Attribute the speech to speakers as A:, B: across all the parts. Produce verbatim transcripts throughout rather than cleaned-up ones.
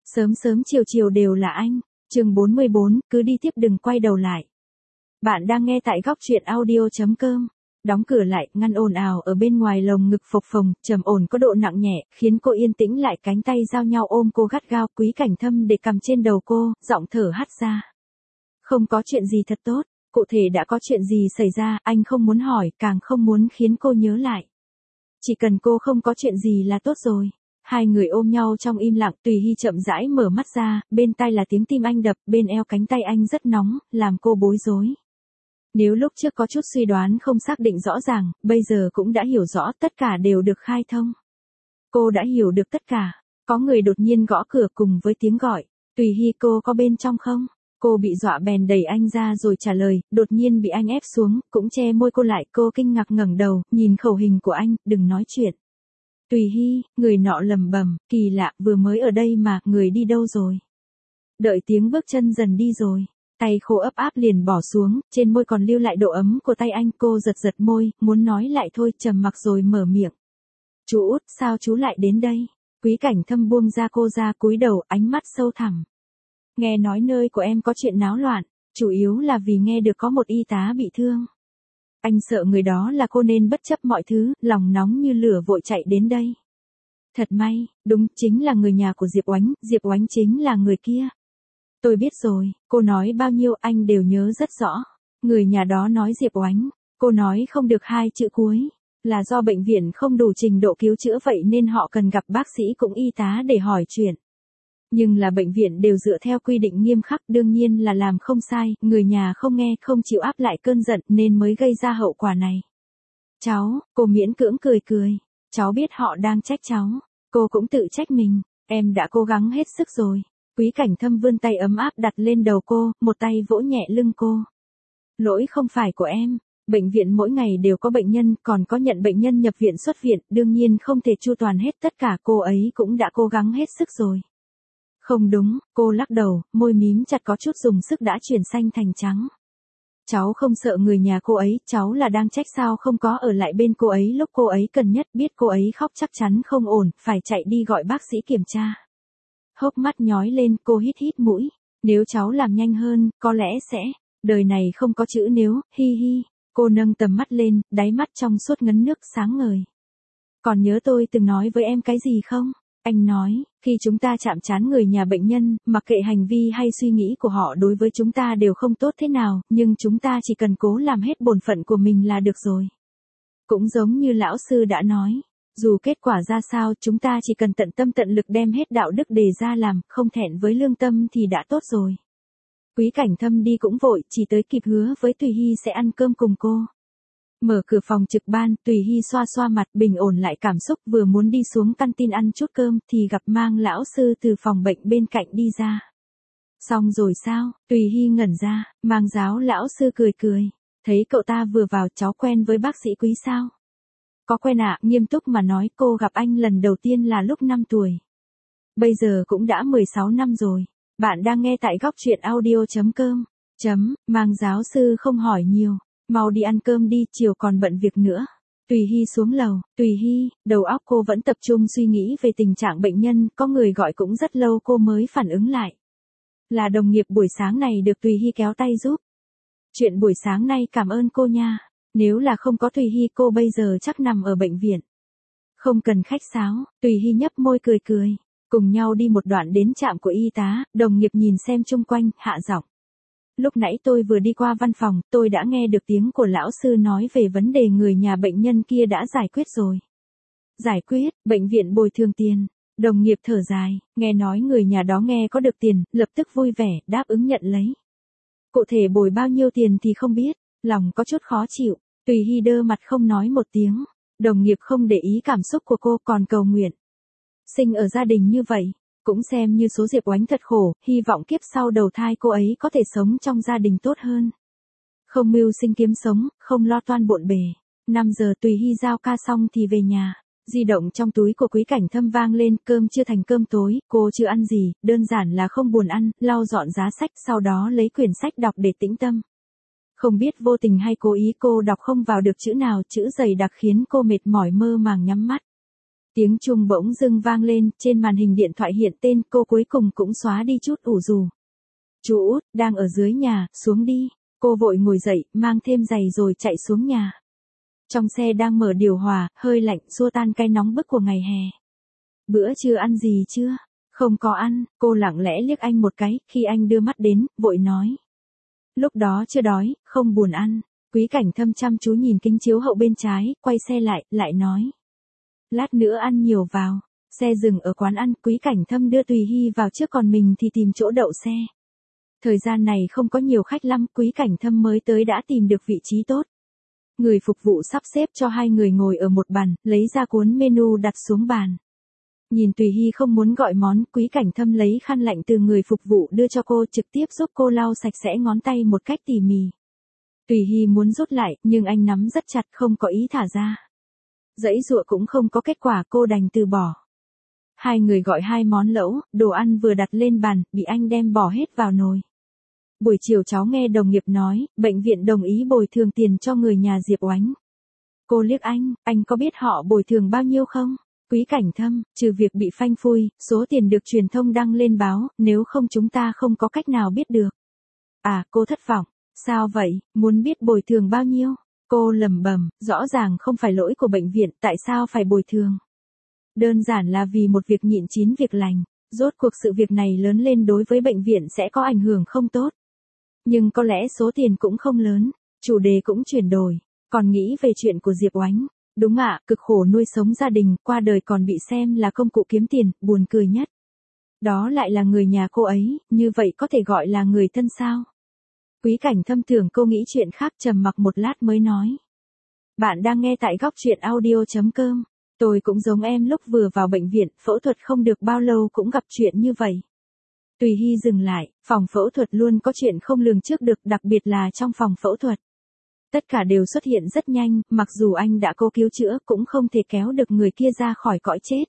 A: Sớm sớm chiều chiều đều là anh. Chương bốn mươi bốn, cứ đi tiếp đừng quay đầu lại. Bạn đang nghe tại góc truyện audio chấm com. Đóng cửa lại, ngăn ồn ào ở bên ngoài lồng ngực phập phồng, trầm ổn có độ nặng nhẹ, khiến cô yên tĩnh lại, cánh tay giao nhau ôm cô gắt gao, Quý Cảnh Thâm để cầm trên đầu cô, giọng thở hắt ra. Không có chuyện gì thật tốt, cụ thể đã có chuyện gì xảy ra, anh không muốn hỏi, càng không muốn khiến cô nhớ lại. Chỉ cần cô không có chuyện gì là tốt rồi. Hai người ôm nhau trong im lặng, Tùy Hy chậm rãi mở mắt ra, bên tai là tiếng tim anh đập, bên eo cánh tay anh rất nóng, làm cô bối rối. Nếu lúc trước có chút suy đoán không xác định rõ ràng, bây giờ cũng đã hiểu rõ, tất cả đều được khai thông. Cô đã hiểu được tất cả. Có người đột nhiên gõ cửa cùng với tiếng gọi. Tùy Hy, cô có bên trong không? Cô bị dọa bèn đẩy anh ra rồi trả lời, đột nhiên bị anh ép xuống, cũng che môi cô lại, cô kinh ngạc ngẩng đầu, nhìn khẩu hình của anh, đừng nói chuyện. Tùy Hy, người nọ lầm bầm, kỳ lạ, vừa mới ở đây mà, người đi đâu rồi? Đợi tiếng bước chân dần đi rồi, tay khô ấp áp liền bỏ xuống, trên môi còn lưu lại độ ấm của tay anh, cô giật giật môi, muốn nói lại thôi, trầm mặc rồi mở miệng. Chú út, sao chú lại đến đây? Quý Cảnh Thâm buông ra cô ra, cúi đầu, ánh mắt sâu thẳm. Nghe nói nơi của em có chuyện náo loạn, chủ yếu là vì nghe được có một y tá bị thương. Anh sợ người đó là cô nên bất chấp mọi thứ, lòng nóng như lửa vội chạy đến đây. Thật may, đúng, chính là người nhà của Diệp Oánh, Diệp Oánh chính là người kia. Tôi biết rồi, cô nói bao nhiêu anh đều nhớ rất rõ. Người nhà đó nói Diệp Oánh, cô nói không được hai chữ cuối, là do bệnh viện không đủ trình độ cứu chữa vậy nên họ cần gặp bác sĩ cũng y tá để hỏi chuyện. Nhưng là bệnh viện đều dựa theo quy định nghiêm khắc, đương nhiên là làm không sai, người nhà không nghe, không chịu áp lại cơn giận nên mới gây ra hậu quả này. Cháu, cô miễn cưỡng cười cười, cháu biết họ đang trách cháu, cô cũng tự trách mình, em đã cố gắng hết sức rồi. Quý Cảnh Thâm vươn tay ấm áp đặt lên đầu cô, một tay vỗ nhẹ lưng cô. Lỗi không phải của em, bệnh viện mỗi ngày đều có bệnh nhân, còn có nhận bệnh nhân nhập viện xuất viện, đương nhiên không thể chu toàn hết tất cả, cô ấy cũng đã cố gắng hết sức rồi. Không đúng, cô lắc đầu, môi mím chặt có chút dùng sức đã chuyển xanh thành trắng. Cháu không sợ người nhà cô ấy, cháu là đang trách sao không có ở lại bên cô ấy lúc cô ấy cần nhất, biết cô ấy khóc chắc chắn không ổn, phải chạy đi gọi bác sĩ kiểm tra. Hốc mắt nhói lên, cô hít hít mũi, nếu cháu làm nhanh hơn, có lẽ sẽ, đời này không có chữ nếu, hi hi, cô nâng tầm mắt lên, đáy mắt trong suốt ngấn nước sáng ngời. Còn nhớ tôi từng nói với em cái gì không? Anh nói, khi chúng ta chạm trán người nhà bệnh nhân, mặc kệ hành vi hay suy nghĩ của họ đối với chúng ta đều không tốt thế nào, nhưng chúng ta chỉ cần cố làm hết bổn phận của mình là được rồi. Cũng giống như lão sư đã nói, dù kết quả ra sao, chúng ta chỉ cần tận tâm tận lực đem hết đạo đức đề ra làm, không thẹn với lương tâm thì đã tốt rồi. Quý Cảnh Thâm đi cũng vội, chỉ tới kịp hứa với Tùy Hy sẽ ăn cơm cùng cô. Mở cửa phòng trực ban, Tùy Hy xoa xoa mặt, bình ổn lại cảm xúc, vừa muốn đi xuống căn tin ăn chút cơm, thì gặp Mang lão sư từ phòng bệnh bên cạnh đi ra. Xong rồi sao? Tùy Hy ngẩn ra, Mang giáo lão sư cười cười. Thấy cậu ta vừa vào, cháu quen với bác sĩ Quý sao? Có quen ạ, nghiêm túc mà nói, cô gặp anh lần đầu tiên là lúc năm tuổi. Bây giờ cũng đã mười sáu năm rồi. Bạn đang nghe tại góc truyện audio chấm com. Chấm, Mang giáo sư không hỏi nhiều. Mau đi ăn cơm đi, chiều còn bận việc nữa. Tùy Hy xuống lầu, Tùy Hy, đầu óc cô vẫn tập trung suy nghĩ về tình trạng bệnh nhân, có người gọi cũng rất lâu cô mới phản ứng lại. Là đồng nghiệp buổi sáng này được Tùy Hy kéo tay giúp. Chuyện buổi sáng nay cảm ơn cô nha, nếu là không có Tùy Hy cô bây giờ chắc nằm ở bệnh viện. Không cần khách sáo, Tùy Hy nhấp môi cười cười, cùng nhau đi một đoạn đến trạm của y tá, đồng nghiệp nhìn xem chung quanh, hạ giọng. Lúc nãy tôi vừa đi qua văn phòng, tôi đã nghe được tiếng của lão sư nói về vấn đề người nhà bệnh nhân kia đã giải quyết rồi. Giải quyết, bệnh viện bồi thường tiền. Đồng nghiệp thở dài, nghe nói người nhà đó nghe có được tiền, lập tức vui vẻ, đáp ứng nhận lấy. Cụ thể bồi bao nhiêu tiền thì không biết, lòng có chút khó chịu, Tùy Hy đơ mặt không nói một tiếng. Đồng nghiệp không để ý cảm xúc của cô còn cầu nguyện. Sinh ở gia đình như vậy. Cũng xem như số Diệp Oánh thật khổ, hy vọng kiếp sau đầu thai cô ấy có thể sống trong gia đình tốt hơn. Không mưu sinh kiếm sống, không lo toan bộn bề. năm giờ Tùy Hy giao ca xong thì về nhà. Di động trong túi của Quý Cảnh Thâm vang lên, cơm chưa thành cơm tối, cô chưa ăn gì, đơn giản là không buồn ăn, lau dọn giá sách, sau đó lấy quyển sách đọc để tĩnh tâm. Không biết vô tình hay cố ý cô đọc không vào được chữ nào, chữ dày đặc khiến cô mệt mỏi mơ màng nhắm mắt. Tiếng chuông bỗng dưng vang lên, trên màn hình điện thoại hiện tên cô cuối cùng cũng xóa đi chút ủ rù. Chú Út, đang ở dưới nhà, xuống đi. Cô vội ngồi dậy, mang thêm giày rồi chạy xuống nhà. Trong xe đang mở điều hòa, hơi lạnh, xua tan cái nóng bức của ngày hè. Bữa trưa ăn gì chưa? Không có ăn, cô lặng lẽ liếc anh một cái, khi anh đưa mắt đến, vội nói. Lúc đó chưa đói, không buồn ăn. Quý Cảnh Thâm chăm chú nhìn kính chiếu hậu bên trái, quay xe lại, lại nói. Lát nữa ăn nhiều vào. Xe dừng ở quán ăn, Quý Cảnh Thâm đưa Tùy Hy vào trước còn mình thì tìm chỗ đậu xe. Thời gian này không có nhiều khách lắm, Quý Cảnh Thâm mới tới đã tìm được vị trí tốt. Người phục vụ sắp xếp cho hai người ngồi ở một bàn, lấy ra cuốn menu đặt xuống bàn. Nhìn Tùy Hy không muốn gọi món, Quý Cảnh Thâm lấy khăn lạnh từ người phục vụ đưa cho cô, trực tiếp giúp cô lau sạch sẽ ngón tay một cách tỉ mỉ. Tùy Hy muốn rút lại, nhưng anh nắm rất chặt, không có ý thả ra. Giãy giụa cũng không có kết quả, cô đành từ bỏ. Hai người gọi hai món lẩu, đồ ăn vừa đặt lên bàn, bị anh đem bỏ hết vào nồi. Buổi chiều cháu nghe đồng nghiệp nói, bệnh viện đồng ý bồi thường tiền cho người nhà Diệp Oánh. Cô liếc anh, anh có biết họ bồi thường bao nhiêu không? Quý Cảnh Thâm, trừ việc bị phanh phui, số tiền được truyền thông đăng lên báo, nếu không chúng ta không có cách nào biết được. À, cô thất vọng. Sao vậy, muốn biết bồi thường bao nhiêu? Cô lẩm bẩm, rõ ràng không phải lỗi của bệnh viện, tại sao phải bồi thường? Đơn giản là vì một việc nhịn chín việc lành, rốt cuộc sự việc này lớn lên đối với bệnh viện sẽ có ảnh hưởng không tốt. Nhưng có lẽ số tiền cũng không lớn, chủ đề cũng chuyển đổi, còn nghĩ về chuyện của Diệp Oánh. Đúng ạ, cực khổ nuôi sống gia đình, qua đời còn bị xem là công cụ kiếm tiền, buồn cười nhất. Đó lại là người nhà cô ấy, như vậy có thể gọi là người thân sao? Quý Cảnh Thâm tưởng cô nghĩ chuyện khác, trầm mặc một lát mới nói. Bạn đang nghe tại góc truyện audio chấm com. Tôi cũng giống em lúc vừa vào bệnh viện, phẫu thuật không được bao lâu cũng gặp chuyện như vậy. Tùy Hy dừng lại, phòng phẫu thuật luôn có chuyện không lường trước được, đặc biệt là trong phòng phẫu thuật. Tất cả đều xuất hiện rất nhanh, mặc dù anh đã cố cứu chữa cũng không thể kéo được người kia ra khỏi cõi chết.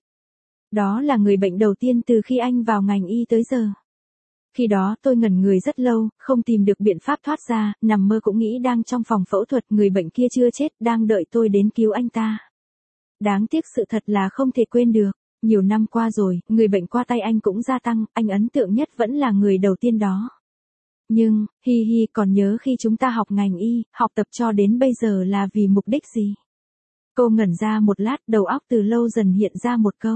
A: Đó là người bệnh đầu tiên từ khi anh vào ngành y tới giờ. Khi đó tôi ngẩn người rất lâu, không tìm được biện pháp thoát ra, nằm mơ cũng nghĩ đang trong phòng phẫu thuật, người bệnh kia chưa chết, đang đợi tôi đến cứu anh ta. Đáng tiếc sự thật là không thể quên được. Nhiều năm qua rồi, người bệnh qua tay anh cũng gia tăng, anh ấn tượng nhất vẫn là người đầu tiên đó. Nhưng, hi hi, còn nhớ khi chúng ta học ngành y, học tập cho đến bây giờ là vì mục đích gì? Cô ngẩn ra một lát, đầu óc từ lâu dần hiện ra một câu.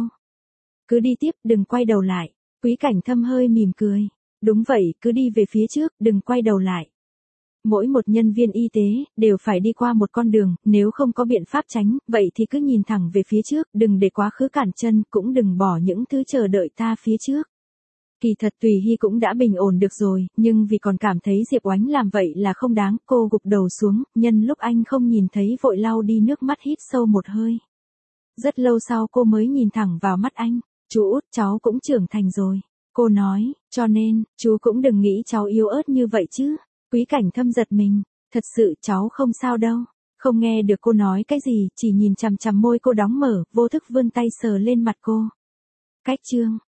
A: Cứ đi tiếp, đừng quay đầu lại. Quý Cảnh Thâm hơi mỉm cười. Đúng vậy, cứ đi về phía trước, đừng quay đầu lại. Mỗi một nhân viên y tế, đều phải đi qua một con đường, nếu không có biện pháp tránh, vậy thì cứ nhìn thẳng về phía trước, đừng để quá khứ cản chân, cũng đừng bỏ những thứ chờ đợi ta phía trước. Kỳ thật Tùy Hy cũng đã bình ổn được rồi, nhưng vì còn cảm thấy Diệp Oánh làm vậy là không đáng, cô gục đầu xuống, nhân lúc anh không nhìn thấy vội lau đi nước mắt, hít sâu một hơi. Rất lâu sau cô mới nhìn thẳng vào mắt anh. Chú Út, cháu cũng trưởng thành rồi. Cô nói, cho nên, chú cũng đừng nghĩ cháu yếu ớt như vậy chứ. Quý Cảnh Thâm giật mình, thật sự cháu không sao đâu. Không nghe được cô nói cái gì, chỉ nhìn chằm chằm môi cô đóng mở, vô thức vươn tay sờ lên mặt cô. Cách chương